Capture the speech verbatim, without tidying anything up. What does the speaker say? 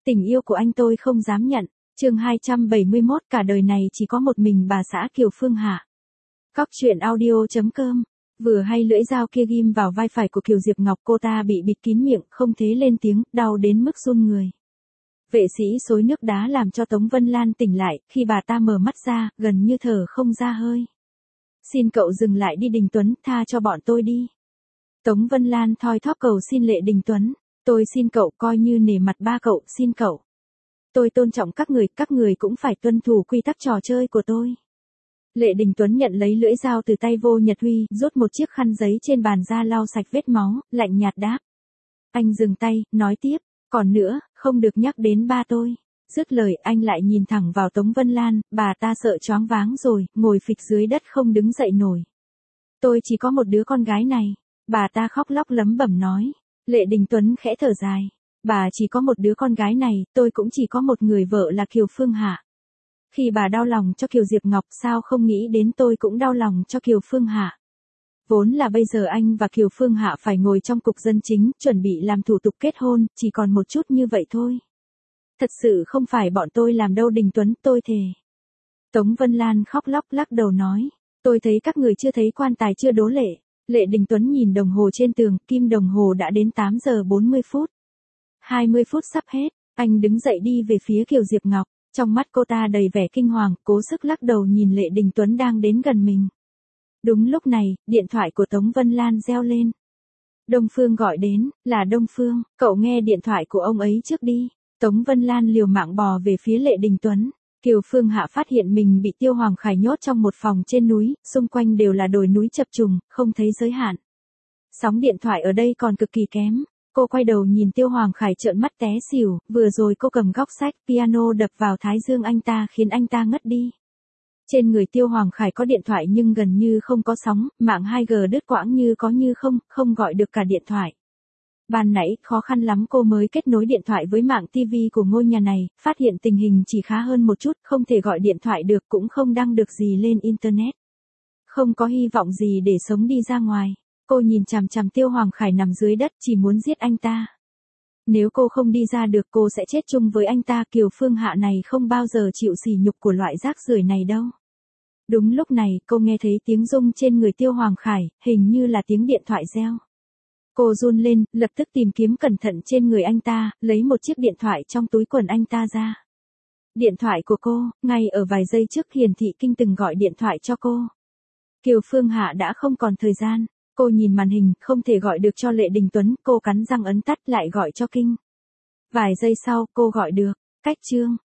Tình yêu của anh tôi không dám nhận. Chương hai trăm bảy mươi mốt, cả đời này chỉ có một mình bà xã Kiều Phương Hạ. Cóc truyện audio chấm com. Vừa hay lưỡi dao kia ghim vào vai phải của Kiều Diệp Ngọc, cô ta bị bịt kín miệng, không thể lên tiếng, đau đến mức run người. Vệ sĩ xối nước đá làm cho Tống Vân Lan tỉnh lại, khi bà ta mở mắt ra, gần như thở không ra hơi. Xin cậu dừng lại đi Đình Tuấn, tha cho bọn tôi đi. Tống Vân Lan thoi thóp cầu xin Lệ Đình Tuấn. Tôi xin cậu, coi như nể mặt ba cậu, xin cậu. Tôi tôn trọng các người, các người cũng phải tuân thủ quy tắc trò chơi của tôi. Lệ Đình Tuấn nhận lấy lưỡi dao từ tay Vô Nhật Huy, rút một chiếc khăn giấy trên bàn ra lau sạch vết máu, lạnh nhạt đáp. Anh dừng tay, nói tiếp, còn nữa, không được nhắc đến ba tôi. Dứt lời anh lại nhìn thẳng vào Tống Vân Lan, bà ta sợ choáng váng rồi, ngồi phịch dưới đất không đứng dậy nổi. Tôi chỉ có một đứa con gái này. Bà ta khóc lóc lấm bẩm nói. Lệ Đình Tuấn khẽ thở dài. Bà chỉ có một đứa con gái này, tôi cũng chỉ có một người vợ là Kiều Phương Hạ. Khi bà đau lòng cho Kiều Diệp Ngọc, sao không nghĩ đến tôi cũng đau lòng cho Kiều Phương Hạ. Vốn là bây giờ anh và Kiều Phương Hạ phải ngồi trong cục dân chính, chuẩn bị làm thủ tục kết hôn, chỉ còn một chút như vậy thôi. Thật sự không phải bọn tôi làm đâu Đình Tuấn, tôi thề. Tống Vân Lan khóc lóc lắc đầu nói. Tôi thấy các người chưa thấy quan tài chưa đố lệ. Lệ Đình Tuấn nhìn đồng hồ trên tường, kim đồng hồ đã đến tám giờ bốn mươi phút. hai mươi phút sắp hết, anh đứng dậy đi về phía Kiều Diệp Ngọc. Trong mắt cô ta đầy vẻ kinh hoàng, cố sức lắc đầu nhìn Lệ Đình Tuấn đang đến gần mình. Đúng lúc này, điện thoại của Tống Vân Lan reo lên. Đông Phương gọi đến, là Đông Phương, cậu nghe điện thoại của ông ấy trước đi. Tống Vân Lan liều mạng bò về phía Lệ Đình Tuấn. Kiều Phương Hạ phát hiện mình bị Tiêu Hoàng Khải nhốt trong một phòng trên núi, xung quanh đều là đồi núi chập trùng, không thấy giới hạn. Sóng điện thoại ở đây còn cực kỳ kém. Cô quay đầu nhìn Tiêu Hoàng Khải trợn mắt té xỉu, vừa rồi cô cầm góc sách, piano đập vào thái dương anh ta khiến anh ta ngất đi. Trên người Tiêu Hoàng Khải có điện thoại nhưng gần như không có sóng, mạng hai G đứt quãng như có như không, không gọi được cả điện thoại. Ban nãy, khó khăn lắm cô mới kết nối điện thoại với mạng ti vi của ngôi nhà này, phát hiện tình hình chỉ khá hơn một chút, không thể gọi điện thoại được cũng không đăng được gì lên Internet. Không có hy vọng gì để sống đi ra ngoài. Cô nhìn chằm chằm Tiêu Hoàng Khải nằm dưới đất, chỉ muốn giết anh ta. Nếu cô không đi ra được cô sẽ chết chung với anh ta. Kiều Phương Hạ này không bao giờ chịu sỉ nhục của loại rác rưởi này đâu. Đúng lúc này, cô nghe thấy tiếng rung trên người Tiêu Hoàng Khải, hình như là tiếng điện thoại reo. Cô run lên, lập tức tìm kiếm cẩn thận trên người anh ta, lấy một chiếc điện thoại trong túi quần anh ta ra. Điện thoại của cô, ngay ở vài giây trước hiển thị Kinh từng gọi điện thoại cho cô. Kiều Phương Hạ đã không còn thời gian. Cô nhìn màn hình, không thể gọi được cho Lệ Đình Tuấn, cô cắn răng ấn tắt lại gọi cho Kinh. Vài giây sau, cô gọi được. Cách chương.